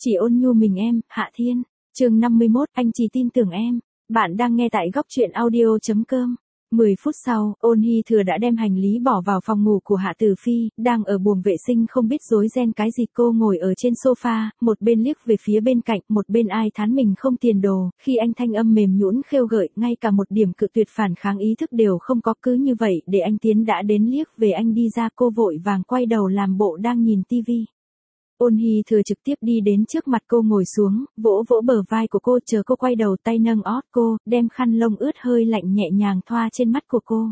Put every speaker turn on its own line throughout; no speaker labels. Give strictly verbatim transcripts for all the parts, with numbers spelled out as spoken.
Chỉ ôn nhu mình em, Hạ Thiên. Chương năm mươi mốt, anh chỉ tin tưởng em. Bạn đang nghe tại góc truyện audio chấm com. mười phút sau, Ôn Hi Thừa đã đem hành lý bỏ vào phòng ngủ của Hạ Tử Phi, đang ở buồng vệ sinh không biết rối ren cái gì. Cô ngồi ở trên sofa, một bên liếc về phía bên cạnh, một bên ai thán mình không tiền đồ, khi anh thanh âm mềm nhũn khêu gợi, ngay cả một điểm cự tuyệt phản kháng ý thức đều không có. Cứ như vậy để anh tiến đã đến liếc về anh đi ra, cô vội vàng quay đầu làm bộ đang nhìn tivi. Ôn Hi Thừa trực tiếp đi đến trước mặt cô ngồi xuống, vỗ vỗ bờ vai của cô, chờ cô quay đầu, tay nâng ót cô, đem khăn lông ướt hơi lạnh nhẹ nhàng thoa trên mắt của cô.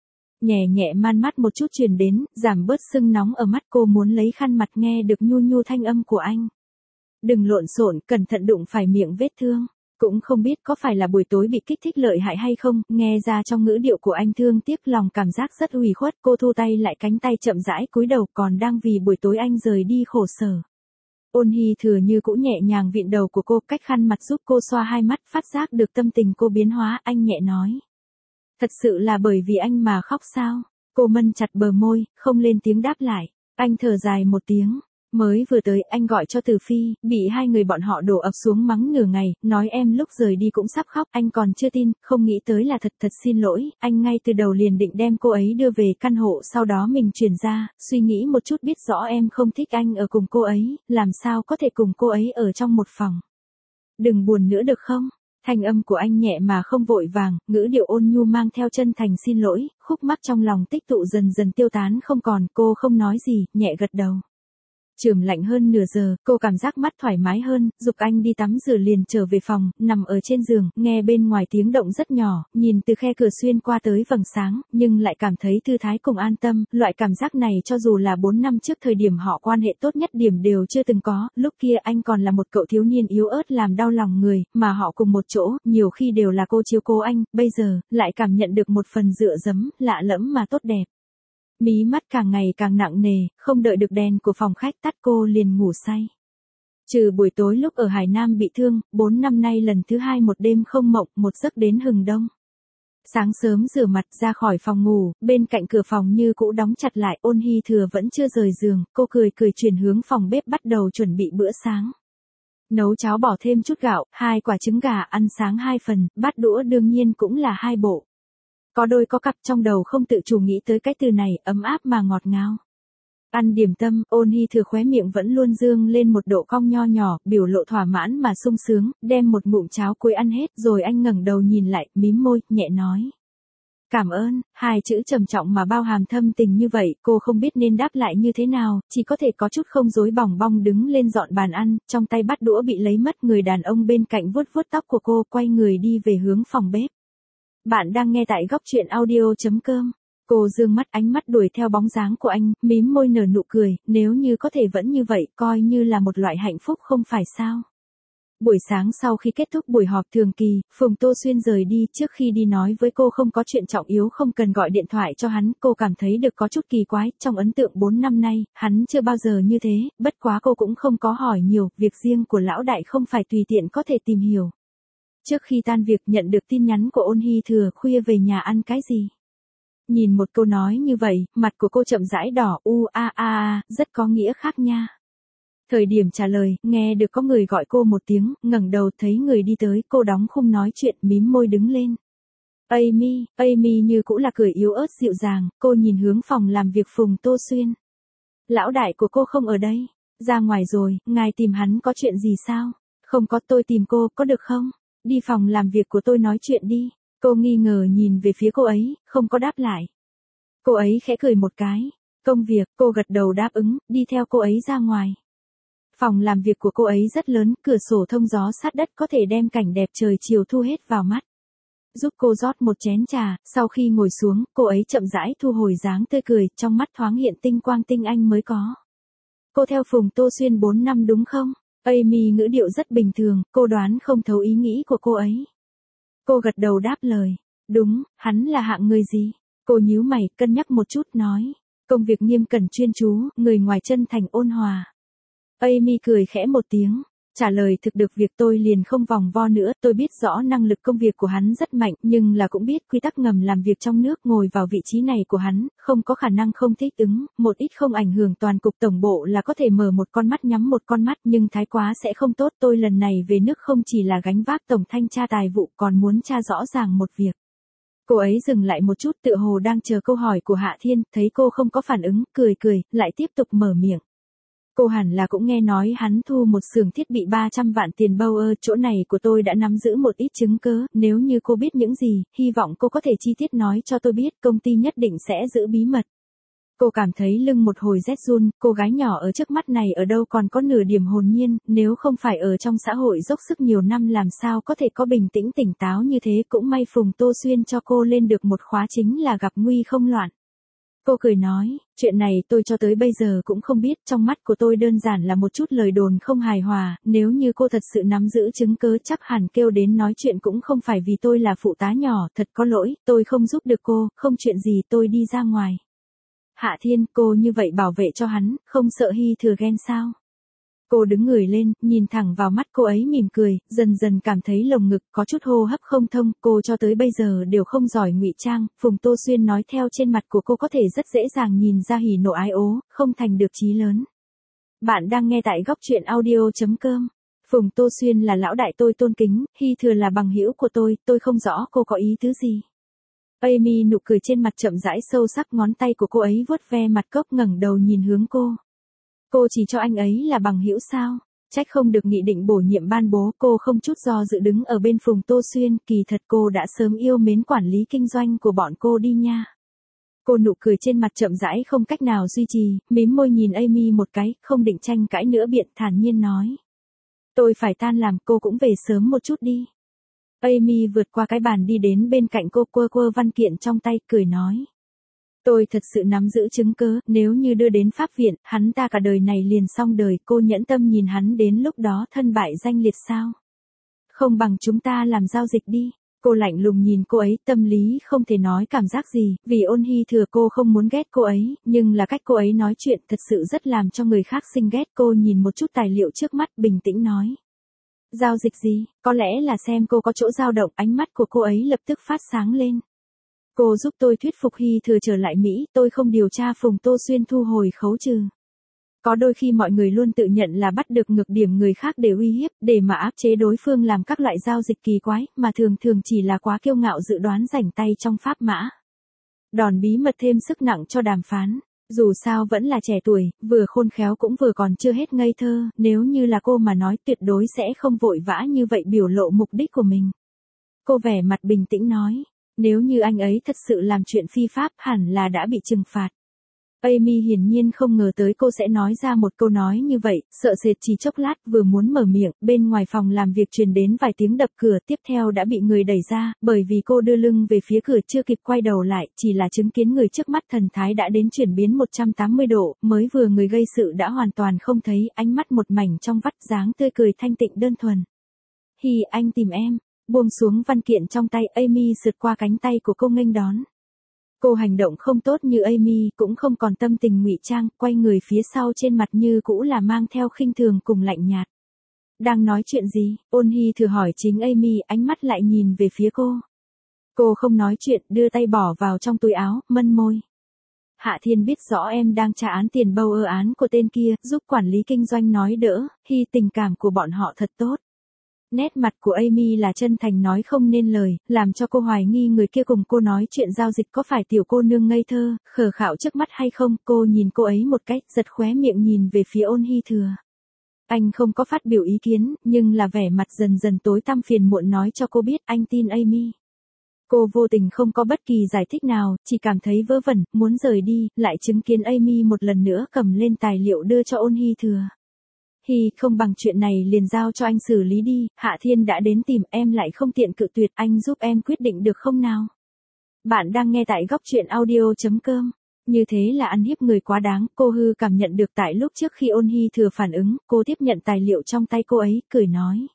Nhẹ nhẹ man mắt một chút truyền đến, giảm bớt sưng nóng ở mắt. Cô muốn lấy khăn mặt, nghe được nhu nhu thanh âm của anh. Đừng lộn xộn, cẩn thận đụng phải miệng vết thương. Cũng không biết có phải là buổi tối bị kích thích lợi hại hay không, nghe ra trong ngữ điệu của anh thương tiếc lòng, cảm giác rất ủy khuất. Cô thu tay lại, cánh tay chậm rãi cúi đầu, còn đang vì buổi tối anh rời đi khổ sở. Ôn Hi Thừa như cũ nhẹ nhàng vịn đầu của cô, cách khăn mặt giúp cô xoa hai mắt, phát giác được tâm tình cô biến hóa, anh nhẹ nói. Thật sự là bởi vì anh mà khóc sao? Cô mân chặt bờ môi, không lên tiếng đáp lại. Anh thở dài một tiếng. Mới vừa tới, anh gọi cho Tử Phi, bị hai người bọn họ đổ ập xuống mắng nửa ngày, nói em lúc rời đi cũng sắp khóc. Anh còn chưa tin, không nghĩ tới là thật. Thật xin lỗi, anh ngay từ đầu liền định đem cô ấy đưa về căn hộ, sau đó mình chuyển ra, suy nghĩ một chút biết rõ em không thích anh ở cùng cô ấy, làm sao có thể cùng cô ấy ở trong một phòng. Đừng buồn nữa được không? Thanh âm của anh nhẹ mà không vội vàng, ngữ điệu ôn nhu mang theo chân thành xin lỗi, khúc mắc trong lòng tích tụ dần dần tiêu tán không còn. Cô không nói gì, nhẹ gật đầu. Chườm lạnh hơn nửa giờ, cô cảm giác mắt thoải mái hơn, giục anh đi tắm rửa liền trở về phòng, nằm ở trên giường, nghe bên ngoài tiếng động rất nhỏ, nhìn từ khe cửa xuyên qua tới vầng sáng, nhưng lại cảm thấy thư thái cùng an tâm. Loại cảm giác này cho dù là bốn năm trước, thời điểm họ quan hệ tốt nhất điểm đều chưa từng có. Lúc kia anh còn là một cậu thiếu niên yếu ớt làm đau lòng người, mà họ cùng một chỗ, nhiều khi đều là cô chiếu cố anh, bây giờ, lại cảm nhận được một phần dựa dẫm, lạ lẫm mà tốt đẹp. Mí mắt càng ngày càng nặng nề, không đợi được đèn của phòng khách tắt cô liền ngủ say. Trừ buổi tối lúc ở Hải Nam bị thương, bốn năm nay lần thứ hai một đêm không mộng, một giấc đến hừng đông. Sáng sớm rửa mặt ra khỏi phòng ngủ, bên cạnh cửa phòng như cũ đóng chặt lại. Ôn Hi Thừa vẫn chưa rời giường, cô cười cười chuyển hướng phòng bếp bắt đầu chuẩn bị bữa sáng. Nấu cháo bỏ thêm chút gạo, hai quả trứng gà, ăn sáng hai phần, bát đũa đương nhiên cũng là hai bộ. Có đôi có cặp, trong đầu không tự chủ nghĩ tới cái từ này, ấm áp mà ngọt ngào. Ăn điểm tâm, Ôn Hi Thừa khóe miệng vẫn luôn dương lên một độ cong nho nhỏ, biểu lộ thỏa mãn mà sung sướng, đem một ngụm cháo cuối ăn hết, rồi anh ngẩng đầu nhìn lại, mím môi, nhẹ nói. Cảm ơn. Hai chữ trầm trọng mà bao hàm thâm tình như vậy, cô không biết nên đáp lại như thế nào, chỉ có thể có chút không dối bỏng bong đứng lên dọn bàn ăn, trong tay bát đũa bị lấy mất. Người đàn ông bên cạnh vuốt vuốt tóc của cô, quay người đi về hướng phòng bếp. Bạn đang nghe tại góc truyện audio chấm com. Cô dương mắt, ánh mắt đuổi theo bóng dáng của anh, mím môi nở nụ cười, nếu như có thể vẫn như vậy, coi như là một loại hạnh phúc không phải sao. Buổi sáng sau khi kết thúc buổi họp thường kỳ, Phùng Tô Xuyên rời đi, trước khi đi nói với cô không có chuyện trọng yếu không cần gọi điện thoại cho hắn. Cô cảm thấy được có chút kỳ quái, trong ấn tượng bốn năm nay, hắn chưa bao giờ như thế, bất quá cô cũng không có hỏi nhiều, việc riêng của lão đại không phải tùy tiện có thể tìm hiểu. Trước khi tan việc nhận được tin nhắn của Ôn Hi Thừa, khuya về nhà ăn cái gì? Nhìn một câu nói như vậy, mặt của cô chậm rãi đỏ, u a a a, rất có nghĩa khác nha. Thời điểm trả lời, nghe được có người gọi cô một tiếng, ngẩng đầu thấy người đi tới, cô đóng khung nói chuyện, mím môi đứng lên. Amy, Amy như cũ là cười yếu ớt dịu dàng, cô nhìn hướng phòng làm việc Phùng Tô Xuyên. Lão đại của cô không ở đây, ra ngoài rồi, ngài tìm hắn có chuyện gì sao? Không có, tôi tìm cô, có được không? Đi phòng làm việc của tôi nói chuyện đi. Cô nghi ngờ nhìn về phía cô ấy, không có đáp lại. Cô ấy khẽ cười một cái. Công việc, cô gật đầu đáp ứng, đi theo cô ấy ra ngoài. Phòng làm việc của cô ấy rất lớn, cửa sổ thông gió sát đất có thể đem cảnh đẹp trời chiều thu hết vào mắt. Giúp cô rót một chén trà, sau khi ngồi xuống, cô ấy chậm rãi thu hồi dáng tươi cười, trong mắt thoáng hiện tinh quang tinh anh mới có. Cô theo Phùng Tô Xuyên bốn năm đúng không? Amy ngữ điệu rất bình thường, cô đoán không thấu ý nghĩ của cô ấy. Cô gật đầu đáp lời. Đúng, hắn là hạng người gì? Cô nhíu mày, cân nhắc một chút nói. Công việc nghiêm cẩn chuyên chú, người ngoài chân thành ôn hòa. Amy cười khẽ một tiếng. Trả lời thực được việc tôi liền không vòng vo nữa, tôi biết rõ năng lực công việc của hắn rất mạnh, nhưng là cũng biết quy tắc ngầm làm việc trong nước, ngồi vào vị trí này của hắn, không có khả năng không thích ứng, một ít không ảnh hưởng toàn cục tổng bộ là có thể mở một con mắt nhắm một con mắt, nhưng thái quá sẽ không tốt. Tôi lần này về nước không chỉ là gánh vác tổng thanh tra tài vụ, còn muốn tra rõ ràng một việc. Cô ấy dừng lại một chút, tựa hồ đang chờ câu hỏi của Hạ Thiên, thấy cô không có phản ứng, cười cười, lại tiếp tục mở miệng. Cô hẳn là cũng nghe nói hắn thu một xưởng thiết bị ba trăm vạn tiền bâu ơ, chỗ này của tôi đã nắm giữ một ít chứng cớ, nếu như cô biết những gì, hy vọng cô có thể chi tiết nói cho tôi biết, công ty nhất định sẽ giữ bí mật. Cô cảm thấy lưng một hồi rét run, cô gái nhỏ ở trước mắt này ở đâu còn có nửa điểm hồn nhiên, nếu không phải ở trong xã hội dốc sức nhiều năm làm sao có thể có bình tĩnh tỉnh táo như thế, cũng may Phùng Tô Xuyên cho cô lên được một khóa chính là gặp nguy không loạn. Cô cười nói, chuyện này tôi cho tới bây giờ cũng không biết, trong mắt của tôi đơn giản là một chút lời đồn không hài hòa, nếu như cô thật sự nắm giữ chứng cớ chắc hẳn kêu đến nói chuyện cũng không phải vì tôi là phụ tá nhỏ, thật có lỗi, tôi không giúp được cô, không chuyện gì tôi đi ra ngoài. Hạ Thiên, cô như vậy bảo vệ cho hắn, không sợ Hy Thừa ghen sao? Cô đứng người lên, nhìn thẳng vào mắt cô ấy mỉm cười, dần dần cảm thấy lồng ngực có chút hô hấp không thông, cô cho tới bây giờ đều không giỏi ngụy trang, Phùng Tô Xuyên nói theo trên mặt của cô có thể rất dễ dàng nhìn ra hỉ nộ ái ố, không thành được chí lớn. Bạn đang nghe tại góc truyện audio chấm com. Phùng Tô Xuyên là lão đại tôi tôn kính, Hy Thừa là bằng hữu của tôi, tôi không rõ cô có ý tứ gì. Amy nụ cười trên mặt chậm rãi sâu sắc, ngón tay của cô ấy vuốt ve mặt cốc, ngẩng đầu nhìn hướng cô. Cô chỉ cho anh ấy là bằng hữu sao? Trách không được nghị định bổ nhiệm ban bố, cô không chút do dự đứng ở bên Phùng Tô Xuyên, kỳ thật cô đã sớm yêu mến quản lý kinh doanh của bọn cô đi nha. Cô nụ cười trên mặt chậm rãi không cách nào duy trì, mím môi nhìn Amy một cái, không định tranh cãi nữa, biện thản nhiên nói. Tôi phải tan làm, cô cũng về sớm một chút đi. Amy vượt qua cái bàn đi đến bên cạnh cô, quơ quơ văn kiện trong tay, cười nói. Tôi thật sự nắm giữ chứng cớ, nếu như đưa đến pháp viện, hắn ta cả đời này liền xong đời, cô nhẫn tâm nhìn hắn đến lúc đó thân bại danh liệt sao? Không bằng chúng ta làm giao dịch đi. Cô lạnh lùng nhìn cô ấy, tâm lý không thể nói cảm giác gì, vì Ôn Hy Thừa cô không muốn ghét cô ấy, nhưng là cách cô ấy nói chuyện thật sự rất làm cho người khác sinh ghét. Cô nhìn một chút tài liệu trước mắt, bình tĩnh nói. Giao dịch gì? Có lẽ là xem cô có chỗ dao động, ánh mắt của cô ấy lập tức phát sáng lên. Cô giúp tôi thuyết phục Hy Thừa trở lại Mỹ, tôi không điều tra Phùng Tô Xuyên thu hồi khấu trừ. Có đôi khi mọi người luôn tự nhận là bắt được ngược điểm người khác để uy hiếp, để mà áp chế đối phương làm các loại giao dịch kỳ quái, mà thường thường chỉ là quá kiêu ngạo dự đoán rảnh tay trong pháp mã. Đòn bí mật thêm sức nặng cho đàm phán. Dù sao vẫn là trẻ tuổi, vừa khôn khéo cũng vừa còn chưa hết ngây thơ, nếu như là cô mà nói tuyệt đối sẽ không vội vã như vậy biểu lộ mục đích của mình. Cô vẻ mặt bình tĩnh nói. Nếu như anh ấy thật sự làm chuyện phi pháp hẳn là đã bị trừng phạt. Amy hiển nhiên không ngờ tới cô sẽ nói ra một câu nói như vậy, sợ sệt chỉ chốc lát, vừa muốn mở miệng, bên ngoài phòng làm việc truyền đến vài tiếng đập cửa, tiếp theo đã bị người đẩy ra, bởi vì cô đưa lưng về phía cửa chưa kịp quay đầu lại, chỉ là chứng kiến người trước mắt thần thái đã đến chuyển biến một trăm tám mươi độ, mới vừa người gây sự đã hoàn toàn không thấy, ánh mắt một mảnh trong vắt, dáng tươi cười thanh tịnh đơn thuần. Hi, anh tìm em. Buông xuống văn kiện trong tay, Amy sượt qua cánh tay của cô nghênh đón. Cô hành động không tốt như Amy, cũng không còn tâm tình ngụy trang, quay người phía sau trên mặt như cũ là mang theo khinh thường cùng lạnh nhạt. Đang nói chuyện gì? Ôn Hy thử hỏi chính Amy, ánh mắt lại nhìn về phía cô. Cô không nói chuyện, đưa tay bỏ vào trong túi áo, mân môi. Hạ Thiên biết rõ em đang tra án tiền bâu ơ án của tên kia, giúp quản lý kinh doanh nói đỡ, Hy tình cảm của bọn họ thật tốt. Nét mặt của Amy là chân thành nói không nên lời, làm cho cô hoài nghi người kia cùng cô nói chuyện giao dịch có phải tiểu cô nương ngây thơ, khờ khạo trước mắt hay không. Cô nhìn cô ấy một cách, giật khóe miệng nhìn về phía Ôn Hy Thừa. Anh không có phát biểu ý kiến, nhưng là vẻ mặt dần dần tối tăm phiền muộn nói cho cô biết anh tin Amy. Cô vô tình không có bất kỳ giải thích nào, chỉ cảm thấy vớ vẩn, muốn rời đi, lại chứng kiến Amy một lần nữa cầm lên tài liệu đưa cho Ôn Hy Thừa. Hi, không bằng chuyện này liền giao cho anh xử lý đi, Hạ Thiên đã đến tìm em lại không tiện cự tuyệt, anh giúp em quyết định được không nào? Bạn đang nghe tại góc truyện audio chấm com. Như thế là ăn hiếp người quá đáng, cô hư cảm nhận được tại lúc trước khi Ôn Hy Thừa phản ứng, cô tiếp nhận tài liệu trong tay cô ấy, cười nói.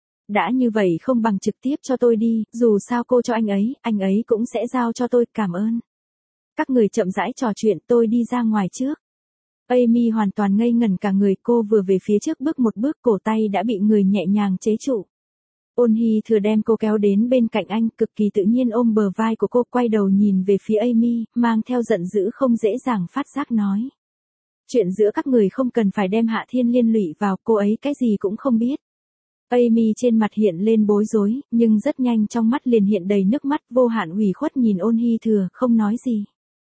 Đã như vậy không bằng trực tiếp cho tôi đi, dù sao cô cho anh ấy, anh ấy cũng sẽ giao cho tôi, cảm ơn. Các người chậm rãi trò chuyện, tôi đi ra ngoài trước. Amy hoàn toàn ngây ngẩn cả người, cô vừa về phía trước bước một bước, cổ tay đã bị người nhẹ nhàng chế trụ. Ôn Hy Thừa đem cô kéo đến bên cạnh anh, cực kỳ tự nhiên ôm bờ vai của cô, quay đầu nhìn về phía Amy, mang theo giận dữ không dễ dàng phát giác nói. Chuyện giữa các người không cần phải đem Hạ Thiên liên lụy vào, cô ấy cái gì cũng không biết. Amy trên mặt hiện lên bối rối, nhưng rất nhanh trong mắt liền hiện đầy nước mắt, vô hạn ủy khuất nhìn Ôn Hy Thừa, không nói gì.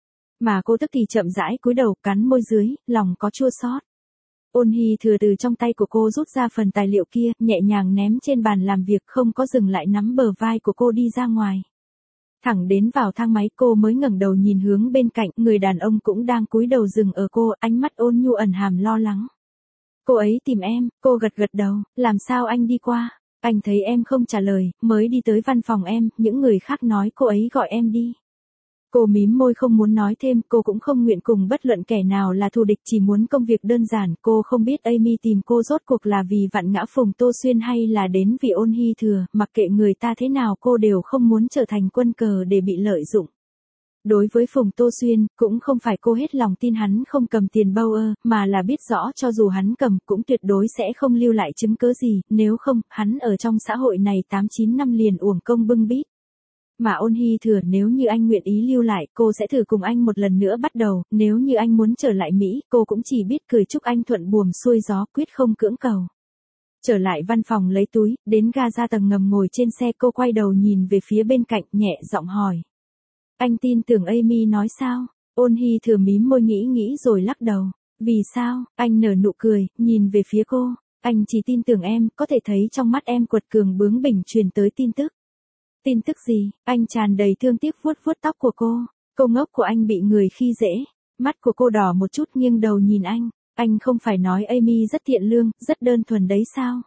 Mà cô tức thì chậm rãi cúi đầu, cắn môi dưới, lòng có chua xót. Ôn Hy Thừa từ trong tay của cô rút ra phần tài liệu kia, nhẹ nhàng ném trên bàn làm việc, không có dừng lại, nắm bờ vai của cô đi ra ngoài. Thẳng đến vào thang máy cô mới ngẩng đầu nhìn hướng bên cạnh, người đàn ông cũng đang cúi đầu dừng ở cô, ánh mắt ôn nhu ẩn hàm lo lắng. Cô ấy tìm em, cô gật gật đầu, làm sao anh đi qua, anh thấy em không trả lời, mới đi tới văn phòng em, những người khác nói cô ấy gọi em đi. Cô mím môi không muốn nói thêm, cô cũng không nguyện cùng bất luận kẻ nào là thù địch, chỉ muốn công việc đơn giản. Cô không biết Amy tìm cô rốt cuộc là vì vặn ngã Phùng Tô Xuyên hay là đến vì Ôn Hy Thừa, mặc kệ người ta thế nào cô đều không muốn trở thành quân cờ để bị lợi dụng. Đối với Phùng Tô Xuyên, cũng không phải cô hết lòng tin hắn không cầm tiền bao ơ, mà là biết rõ cho dù hắn cầm cũng tuyệt đối sẽ không lưu lại chứng cớ gì, nếu không, hắn ở trong xã hội này tám chín năm liền uổng công bưng bít. Mà Ôn Hy Thừa, nếu như anh nguyện ý lưu lại, cô sẽ thử cùng anh một lần nữa bắt đầu, nếu như anh muốn trở lại Mỹ, cô cũng chỉ biết cười chúc anh thuận buồm xuôi gió, quyết không cưỡng cầu. Trở lại văn phòng lấy túi, đến ga ra tầng ngầm ngồi trên xe, cô quay đầu nhìn về phía bên cạnh, nhẹ giọng hỏi. Anh tin tưởng Amy nói sao? Ôn Hy Thừa mím môi nghĩ nghĩ rồi lắc đầu. Vì sao? Anh nở nụ cười, nhìn về phía cô. Anh chỉ tin tưởng em, có thể thấy trong mắt em quật cường bướng bỉnh truyền tới tin tức. Tin tức gì? Anh tràn đầy thương tiếc vuốt vuốt tóc của cô. Cô ngốc của anh bị người khi dễ. Mắt của cô đỏ một chút, nghiêng đầu nhìn anh. Anh không phải nói Amy rất thiện lương, rất đơn thuần đấy sao?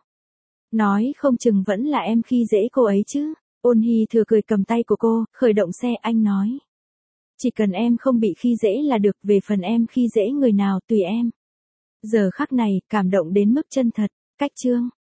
Nói không chừng vẫn là em khi dễ cô ấy chứ. Ôn Hy Thừa cười cầm tay của cô, khởi động xe, anh nói. Chỉ cần em không bị khi dễ là được, về phần em khi dễ người nào tùy em. Giờ khắc này, cảm động đến mức chân thật, cách chương.